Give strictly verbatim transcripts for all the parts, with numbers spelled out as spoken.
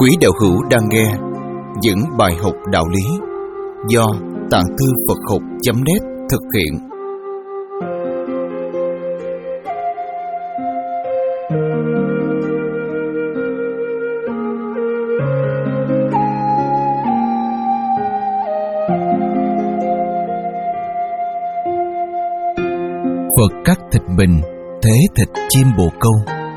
Quý đạo hữu đang nghe những bài học đạo lý do Tạng Thư Phật Học chấm net thực hiện. Phật cắt thịt mình, thế thịt chim bồ câu.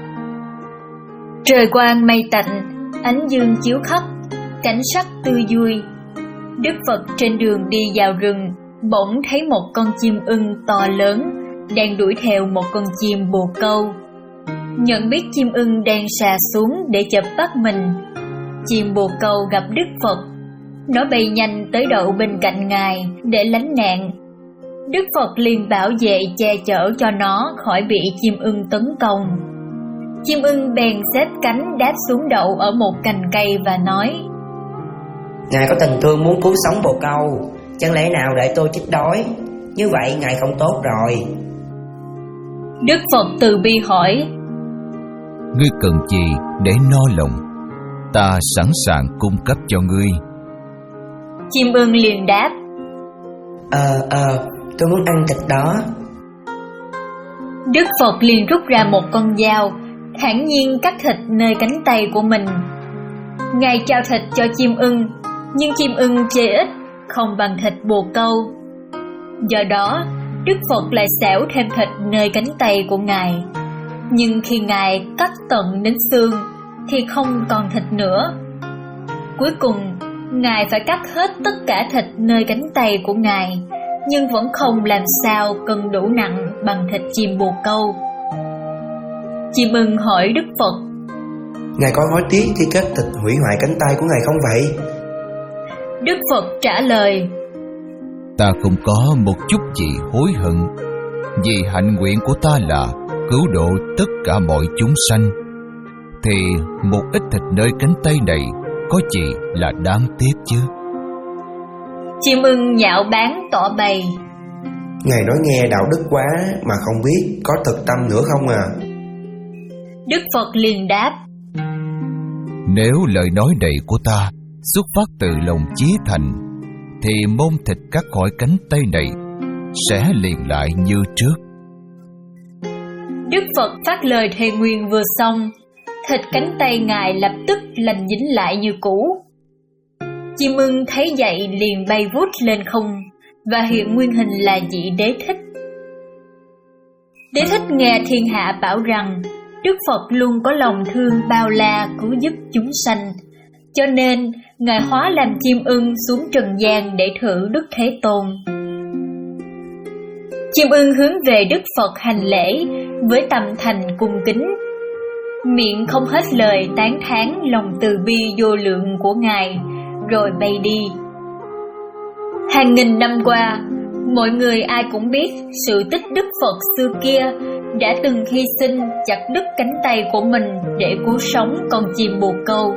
Trời quang mây tạnh, ánh dương chiếu khắp, cảnh sắc tươi vui. Đức Phật trên đường đi vào rừng, bỗng thấy một con chim ưng to lớn đang đuổi theo một con chim bồ câu. Nhận biết chim ưng đang sà xuống để chụp bắt mình, chim bồ câu gặp Đức Phật. Nó bay nhanh tới đậu bên cạnh Ngài để lánh nạn. Đức Phật liền bảo vệ che chở cho nó khỏi bị chim ưng tấn công. Chim ưng bèn xếp cánh đáp xuống đậu ở một cành cây và nói: Ngài có tình thương muốn cứu sống bồ câu, chẳng lẽ nào để tôi chết đói? Như vậy Ngài không tốt rồi. Đức Phật từ bi hỏi: Ngươi cần gì để no lòng? Ta sẵn sàng cung cấp cho ngươi. Chim ưng liền đáp: Ờ, ờ, tôi muốn ăn thịt đó. Đức Phật liền rút ra một con dao, thản nhiên cắt thịt nơi cánh tay của mình. Ngài trao thịt cho chim ưng, nhưng chim ưng chê ít, không bằng thịt bồ câu. Do đó, Đức Phật lại xẻo thêm thịt nơi cánh tay của Ngài. Nhưng khi Ngài cắt tận đến xương, thì không còn thịt nữa. Cuối cùng, Ngài phải cắt hết tất cả thịt nơi cánh tay của Ngài, nhưng vẫn không làm sao cân đủ nặng bằng thịt chim bồ câu. Chim ưng hỏi Đức Phật: Ngài có hối tiếc khi cắt thịt hủy hoại cánh tay của Ngài không vậy? Đức Phật trả lời: Ta không có một chút gì hối hận, vì hạnh nguyện của ta là cứu độ tất cả mọi chúng sanh. Thì một ít thịt nơi cánh tay này có gì là đáng tiếc chứ? Chim ưng nhạo báng tỏ bày: Ngài nói nghe đạo đức quá mà không biết có thực tâm nữa không à? Đức Phật liền đáp: Nếu lời nói này của ta xuất phát từ lòng chí thành, thì môn thịt cắt khỏi cánh tay này sẽ liền lại như trước. Đức Phật phát lời thề nguyện vừa xong, thịt cánh tay Ngài lập tức lành dính lại như cũ. Chim ưng thấy vậy liền bay vút lên không và hiện nguyên hình là vị Đế Thích. Đế Thích nghe thiên hạ bảo rằng Đức Phật luôn có lòng thương bao la cứu giúp chúng sanh, cho nên Ngài hóa làm chim ưng xuống trần gian để thử Đức Thế Tôn. Chim ưng hướng về Đức Phật hành lễ với tâm thành cung kính, miệng không hết lời tán thán lòng từ bi vô lượng của Ngài, rồi bay đi. Hàng nghìn năm qua, mọi người ai cũng biết sự tích Đức Phật xưa kia đã từng hy sinh chặt đứt cánh tay của mình để cứu sống con chim bồ câu.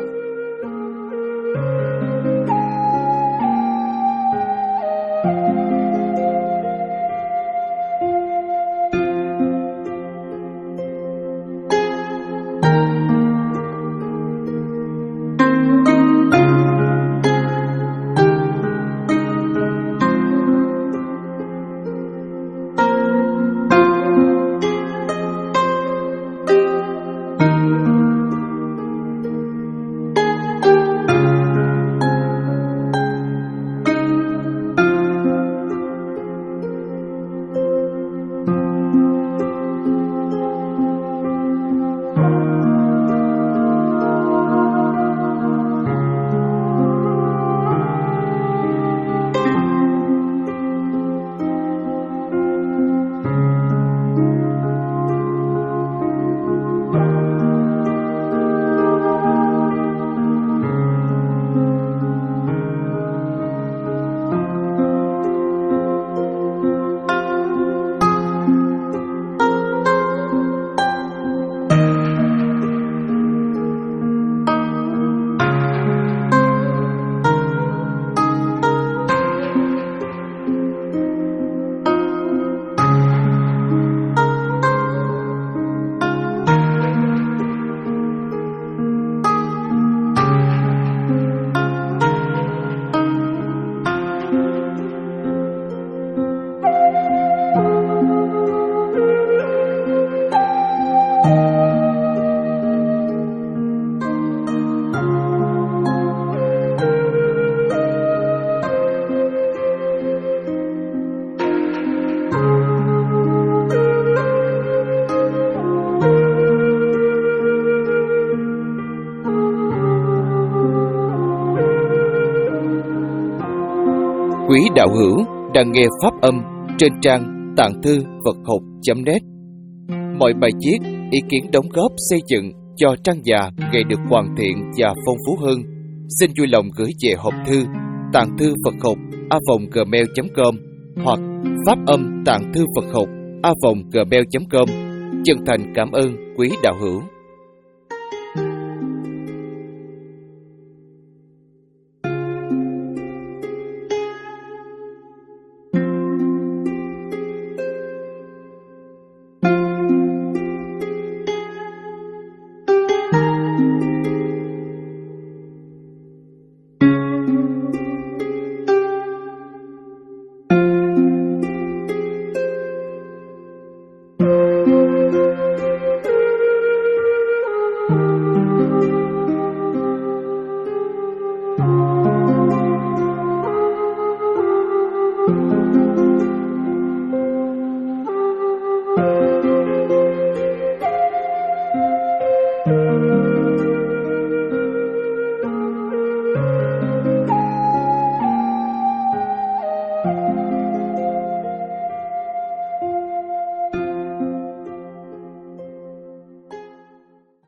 Quý đạo hữu đang nghe pháp âm trên trang tạng thư Phật học chấm net. Mọi bài viết, ý kiến đóng góp xây dựng cho trang già ngày được hoàn thiện và phong phú hơn, xin vui lòng gửi về hộp thư tạng thư Phật học a vòng gmail chấm com hoặc pháp âm tạng thư Phật học a vòng gmail chấm com. Chân thành cảm ơn quý đạo hữu.